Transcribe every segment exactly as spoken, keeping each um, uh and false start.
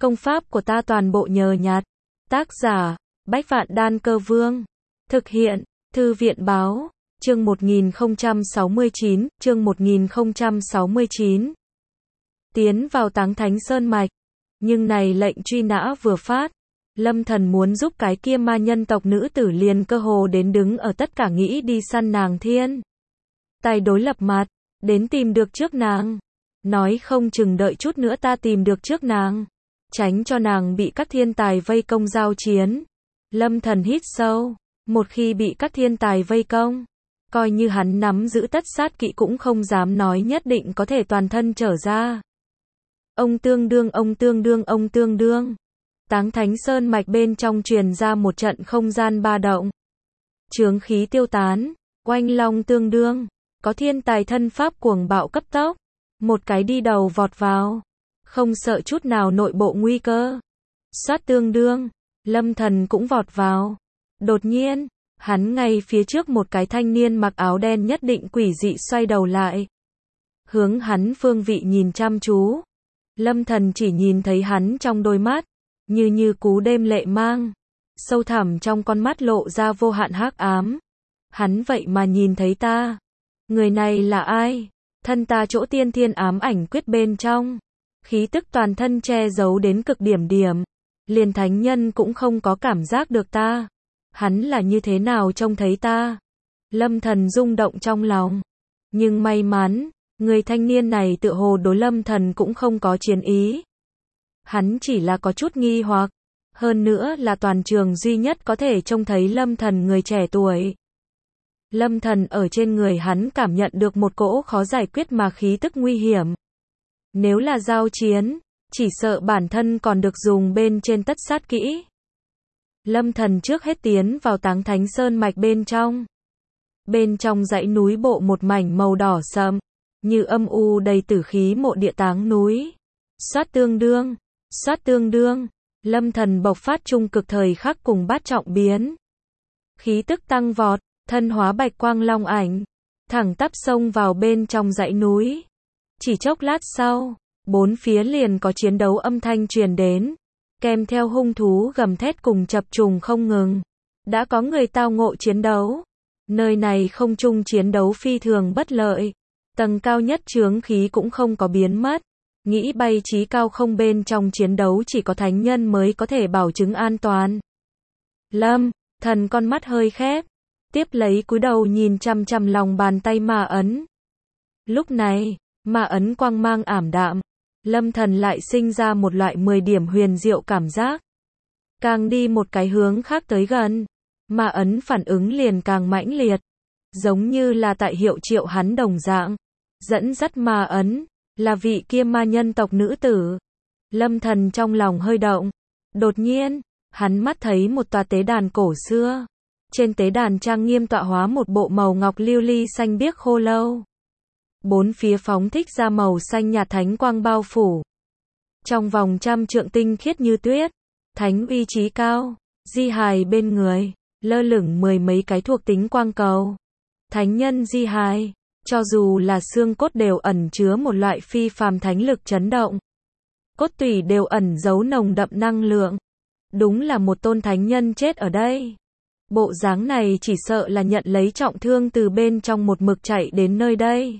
Công pháp của ta toàn bộ nhờ nhặt. Tác giả, Bách Vạn Đan Cơ Vương. Thực hiện, Thư viện Báo. Chương một nghìn không trăm sáu mươi chín, chương một nghìn không trăm sáu mươi chín. Tiến vào Táng Thánh Sơn Mạch. Nhưng này lệnh truy nã vừa phát. Lâm Thần muốn giúp cái kia ma nhân tộc nữ tử liền cơ hồ đến đứng ở tất cả nghĩ đi săn nàng thiên. Tài đối lập mặt, đến tìm được trước nàng. Nói không chừng đợi chút nữa ta tìm được trước nàng. Tránh cho nàng bị các thiên tài vây công giao chiến. Lâm Thần hít sâu. Một khi bị các thiên tài vây công, coi như hắn nắm giữ tất sát kỵ cũng không dám nói nhất định có thể toàn thân trở ra. Ông tương đương, ông tương đương, ông tương đương. Táng Thánh Sơn Mạch bên trong truyền ra một trận không gian ba động. Chướng khí tiêu tán, oanh long tương đương. Có thiên tài thân pháp cuồng bạo cấp tốc. Một cái đi đầu vọt vào. Không sợ chút nào nội bộ nguy cơ. Xoát tương đương. Lâm Thần cũng vọt vào. Đột nhiên, hắn ngay phía trước một cái thanh niên mặc áo đen nhất định quỷ dị xoay đầu lại. Hướng hắn phương vị nhìn chăm chú. Lâm Thần chỉ nhìn thấy hắn trong đôi mắt, như như cú đêm lệ mang. Sâu thẳm trong con mắt lộ ra vô hạn hắc ám. Hắn vậy mà nhìn thấy ta. Người này là ai? Thân ta chỗ tiên thiên ám ảnh quyết bên trong. Khí tức toàn thân che giấu đến cực điểm điểm. Liền thánh nhân cũng không có cảm giác được ta. Hắn là như thế nào trông thấy ta? Lâm Thần rung động trong lòng. Nhưng may mắn, người thanh niên này tựa hồ đối Lâm Thần cũng không có chiến ý. Hắn chỉ là có chút nghi hoặc. Hơn nữa là toàn trường duy nhất có thể trông thấy Lâm Thần người trẻ tuổi. Lâm Thần ở trên người hắn cảm nhận được một cỗ khó giải quyết mà khí tức nguy hiểm. Nếu là giao chiến, chỉ sợ bản thân còn được dùng bên trên tất sát kỹ. Lâm Thần trước hết tiến vào Táng Thánh Sơn Mạch bên trong. Bên trong dãy núi bộ một mảnh màu đỏ sậm, như âm u đầy tử khí mộ địa táng núi. Xoát tương đương, xoát tương đương, Lâm Thần bộc phát trung cực thời khắc cùng bát trọng biến. Khí tức tăng vọt, thân hóa bạch quang long ảnh, thẳng tắp xông vào bên trong dãy núi. Chỉ chốc lát sau, bốn phía liền có chiến đấu âm thanh truyền đến. Kèm theo hung thú gầm thét cùng chập trùng không ngừng. Đã có người tao ngộ chiến đấu. Nơi này không chung chiến đấu phi thường bất lợi. Tầng cao nhất chướng khí cũng không có biến mất. Nghĩ bay trí cao không bên trong chiến đấu chỉ có thánh nhân mới có thể bảo chứng an toàn. Lâm, Thần con mắt hơi khép. Tiếp lấy cúi đầu nhìn chăm chăm lòng bàn tay ma ấn. Lúc này, ma ấn quang mang ảm đạm. Lâm Thần lại sinh ra một loại mười điểm huyền diệu cảm giác. Càng đi một cái hướng khác tới gần, ma ấn phản ứng liền càng mãnh liệt. Giống như là tại hiệu triệu hắn đồng dạng. Dẫn dắt ma ấn, là vị kia ma nhân tộc nữ tử. Lâm Thần trong lòng hơi động. Đột nhiên, hắn mắt thấy một tòa tế đàn cổ xưa. Trên tế đàn trang nghiêm tọa hóa một bộ màu ngọc lưu ly xanh biếc khô lâu. Bốn phía phóng thích ra màu xanh nhạt thánh quang bao phủ. Trong vòng trăm trượng tinh khiết như tuyết, thánh uy trí cao, di hài bên người, lơ lửng mười mấy cái thuộc tính quang cầu. Thánh nhân di hài, cho dù là xương cốt đều ẩn chứa một loại phi phàm thánh lực chấn động. Cốt tủy đều ẩn giấu nồng đậm năng lượng. Đúng là một tôn thánh nhân chết ở đây. Bộ dáng này chỉ sợ là nhận lấy trọng thương từ bên trong một mực chạy đến nơi đây.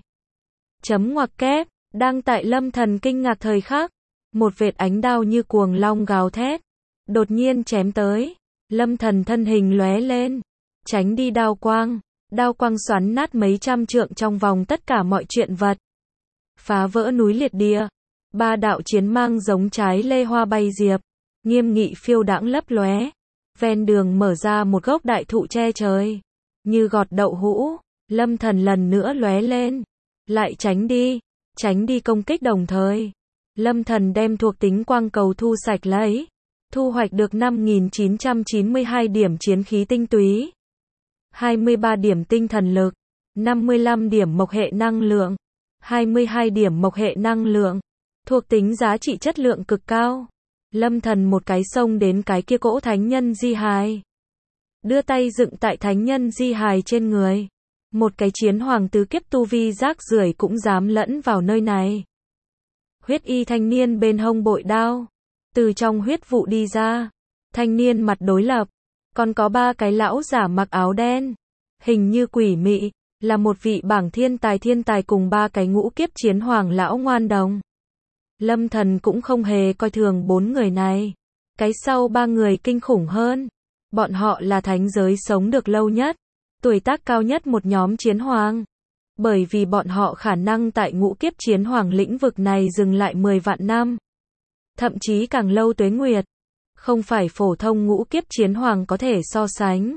Chấm ngoặc kép, đang tại Lâm Thần kinh ngạc thời khắc, một vệt ánh đao như cuồng long gào thét, đột nhiên chém tới. Lâm Thần thân hình lóe lên, tránh đi đao quang, đao quang xoắn nát mấy trăm trượng trong vòng tất cả mọi chuyện vật, phá vỡ núi liệt địa. Ba đạo chiến mang giống trái lê hoa bay diệp, nghiêm nghị phiêu đãng lấp lóe. Ven đường mở ra một gốc đại thụ che trời, như gọt đậu hũ. Lâm Thần lần nữa lóe lên, lại tránh đi, tránh đi công kích đồng thời. Lâm Thần đem thuộc tính quang cầu thu sạch lấy, thu hoạch được năm nghìn chín trăm chín mươi hai điểm chiến khí tinh túy, hai mươi ba điểm tinh thần lực, năm mươi lăm điểm mộc hệ năng lượng, hai mươi hai điểm mộc hệ năng lượng, thuộc tính giá trị chất lượng cực cao. Lâm Thần một cái xông đến cái kia cỗ thánh nhân di hài, đưa tay dựng tại thánh nhân di hài trên người. Một cái chiến hoàng tứ kiếp tu vi rác rưởi cũng dám lẫn vào nơi này. Huyết y thanh niên bên hông bội đao, Từ trong huyết vụ đi ra. Thanh niên mặt đối lập. Còn có ba cái lão giả mặc áo đen. Hình như quỷ mị. Là một vị bảng thiên tài thiên tài cùng ba cái ngũ kiếp chiến hoàng lão ngoan đồng. Lâm Thần cũng không hề coi thường bốn người này. Cái sau ba người kinh khủng hơn. Bọn họ là thánh giới sống được lâu nhất. Tuổi tác cao nhất một nhóm chiến hoàng. Bởi vì bọn họ khả năng tại ngũ kiếp chiến hoàng lĩnh vực này dừng lại mười vạn năm. Thậm chí càng lâu tuế nguyệt. Không phải phổ thông ngũ kiếp chiến hoàng có thể so sánh.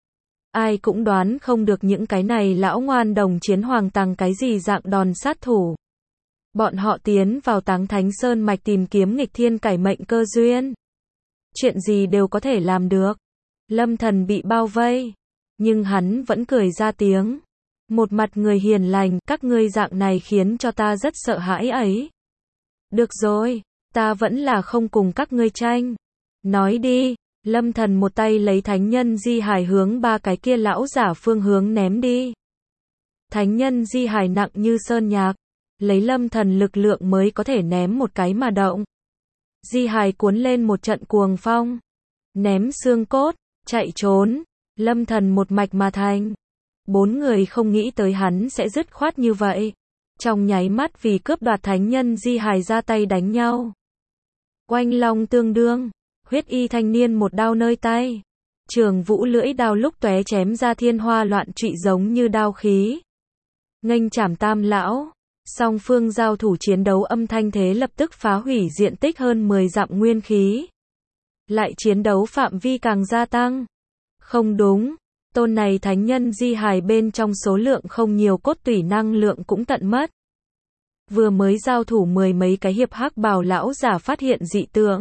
Ai cũng đoán không được những cái này lão ngoan đồng chiến hoàng tăng cái gì dạng đòn sát thủ. Bọn họ tiến vào Táng Thánh Sơn mạch tìm kiếm nghịch thiên cải mệnh cơ duyên. Chuyện gì đều có thể làm được. Lâm Thần bị bao vây. Nhưng hắn vẫn cười ra tiếng. Một mặt người hiền lành, các ngươi dạng này khiến cho ta rất sợ hãi ấy. Được rồi, ta vẫn là không cùng các ngươi tranh. Nói đi. Lâm Thần một tay lấy thánh nhân di hài hướng ba cái kia lão giả phương hướng ném đi. Thánh nhân di hài nặng như sơn nhạc. Lấy Lâm Thần lực lượng mới có thể ném một cái mà động. Di hài cuốn lên một trận cuồng phong. Ném xương cốt, chạy trốn. Lâm Thần một mạch mà thành. Bốn người không nghĩ tới hắn sẽ dứt khoát như vậy. Trong nháy mắt vì cướp đoạt thánh nhân di hài ra tay đánh nhau. Oanh long tương đương. Huyết y thanh niên một đao nơi tay. Trường vũ lưỡi đao lúc tóe chém ra thiên hoa loạn trụy giống như đao khí. Nghênh chảm tam lão. Song phương giao thủ chiến đấu âm thanh thế lập tức phá hủy diện tích hơn mười dặm nguyên khí. Lại chiến đấu phạm vi càng gia tăng. Không đúng. Tôn này thánh nhân di hài bên trong số lượng không nhiều cốt tủy năng lượng cũng tận mất. Vừa mới giao thủ mười mấy cái hiệp hắc bào lão giả phát hiện dị tượng.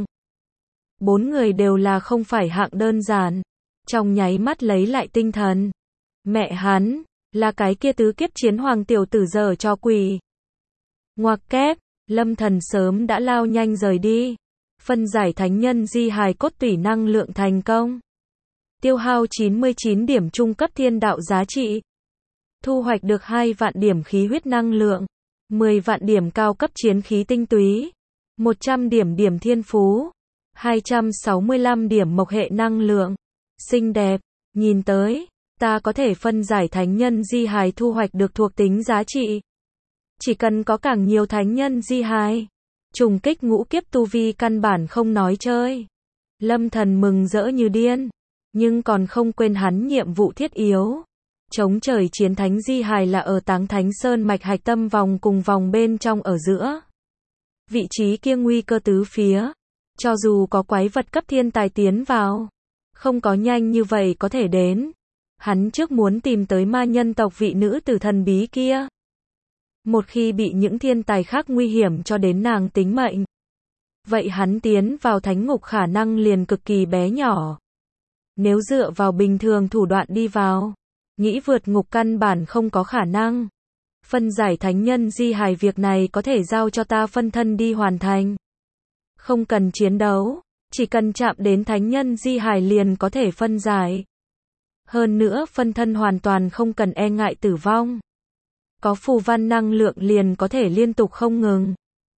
Bốn người đều là không phải hạng đơn giản. Trong nháy mắt lấy lại tinh thần. Mẹ hắn, là cái kia tứ kiếp chiến hoàng tiểu tử dở cho quỷ. Ngoặc kép, Lâm Thần sớm đã lao nhanh rời đi. Phân giải thánh nhân di hài cốt tủy năng lượng thành công. Tiêu hao chín mươi chín điểm trung cấp thiên đạo giá trị. Thu hoạch được hai vạn điểm khí huyết năng lượng. mười vạn điểm cao cấp chiến khí tinh túy. một trăm điểm điểm thiên phú. hai trăm sáu mươi lăm điểm mộc hệ năng lượng. Xinh đẹp, nhìn tới, ta có thể phân giải thánh nhân di hài thu hoạch được thuộc tính giá trị. Chỉ cần có càng nhiều thánh nhân di hài, trùng kích ngũ kiếp tu vi căn bản không nói chơi. Lâm Thần mừng rỡ như điên, nhưng còn không quên hắn nhiệm vụ thiết yếu. Chống trời chiến thánh di hài là ở Táng Thánh Sơn mạch hạch tâm vòng cùng vòng bên trong ở giữa. Vị trí kia nguy cơ tứ phía. Cho dù có quái vật cấp thiên tài tiến vào, không có nhanh như vậy có thể đến. Hắn trước muốn tìm tới ma nhân tộc vị nữ tử thần bí kia. Một khi bị những thiên tài khác nguy hiểm cho đến nàng tính mệnh, vậy hắn tiến vào thánh ngục khả năng liền cực kỳ bé nhỏ. Nếu dựa vào bình thường thủ đoạn đi vào, nghĩ vượt ngục căn bản không có khả năng. Phân giải thánh nhân di hài việc này có thể giao cho ta phân thân đi hoàn thành. Không cần chiến đấu, chỉ cần chạm đến thánh nhân di hài liền có thể phân giải. Hơn nữa phân thân hoàn toàn không cần e ngại tử vong. Có phù văn năng lượng liền có thể liên tục không ngừng.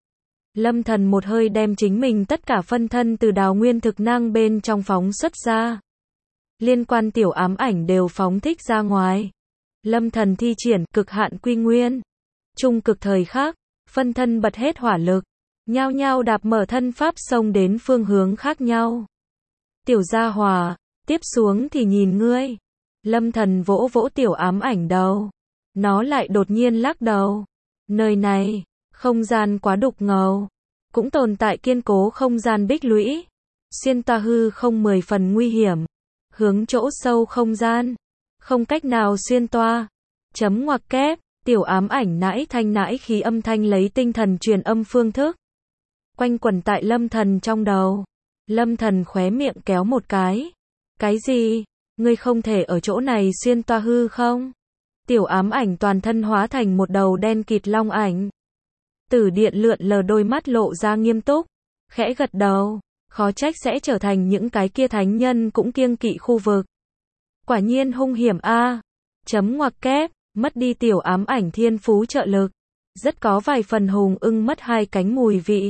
Lâm Thần một hơi đem chính mình tất cả phân thân từ đào nguyên thực năng bên trong phóng xuất ra. Liên quan tiểu ám ảnh đều phóng thích ra ngoài. Lâm Thần thi triển cực hạn quy nguyên. Trung cực thời khắc, phân thân bật hết hỏa lực. Nhao nhao đạp mở thân pháp xông đến phương hướng khác nhau. Tiểu gia hòa, tiếp xuống thì nhìn ngươi. Lâm Thần vỗ vỗ tiểu ám ảnh đầu. Nó lại đột nhiên lắc đầu. Nơi này, không gian quá đục ngầu. Cũng tồn tại kiên cố không gian bích lũy. Xuyên toa hư không mười phần nguy hiểm. Hướng chỗ sâu không gian. Không cách nào xuyên toa. Chấm ngoặc kép, tiểu ám ảnh nãi thanh nãi khí âm thanh lấy tinh thần truyền âm phương thức. Quanh quẩn tại Lâm Thần trong đầu. Lâm Thần khóe miệng kéo một cái. Cái gì? Ngươi không thể ở chỗ này xuyên toa hư không? Tiểu ám ảnh toàn thân hóa thành một đầu đen kịt long ảnh. Tử điện lượn lờ đôi mắt lộ ra nghiêm túc. Khẽ gật đầu. Khó trách sẽ trở thành những cái kia thánh nhân cũng kiêng kỵ khu vực. Quả nhiên hung hiểm a. Chấm ngoặc kép, mất đi tiểu ám ảnh thiên phú trợ lực. Rất có vài phần hùng ưng mất hai cánh mùi vị.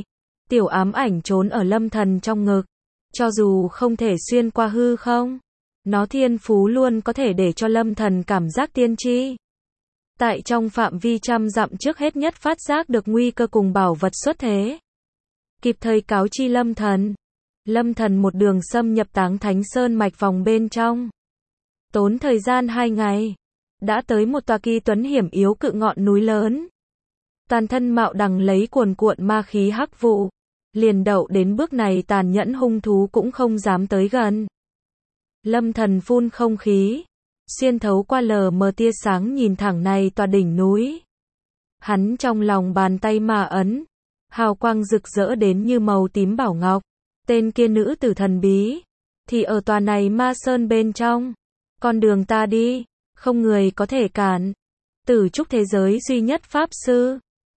Tiểu ám ảnh trốn ở Lâm Thần trong ngực. Cho dù không thể xuyên qua hư không, nó thiên phú luôn có thể để cho Lâm Thần cảm giác tiên tri. Tại trong phạm vi trăm dặm trước hết nhất phát giác được nguy cơ cùng bảo vật xuất thế. Kịp thời cáo chi Lâm Thần. Lâm Thần một đường xâm nhập Táng Thánh Sơn mạch vòng bên trong. Tốn thời gian hai ngày. Đã tới một tòa kỳ tuấn hiểm yếu cự ngọn núi lớn. Toàn thân mạo đằng lấy cuồn cuộn ma khí hắc vụ. Liền đậu đến bước này tàn nhẫn hung thú cũng không dám tới gần. Lâm Thần phun không khí. Xuyên thấu qua lờ mờ tia sáng nhìn thẳng này tòa đỉnh núi. Hắn trong lòng bàn tay mà ấn. Hào quang rực rỡ đến như màu tím bảo ngọc. Tên kia nữ tử thần bí. Thì ở tòa này ma sơn bên trong. Con đường ta đi. Không người có thể cản. Tử trúc thế giới duy nhất pháp sư.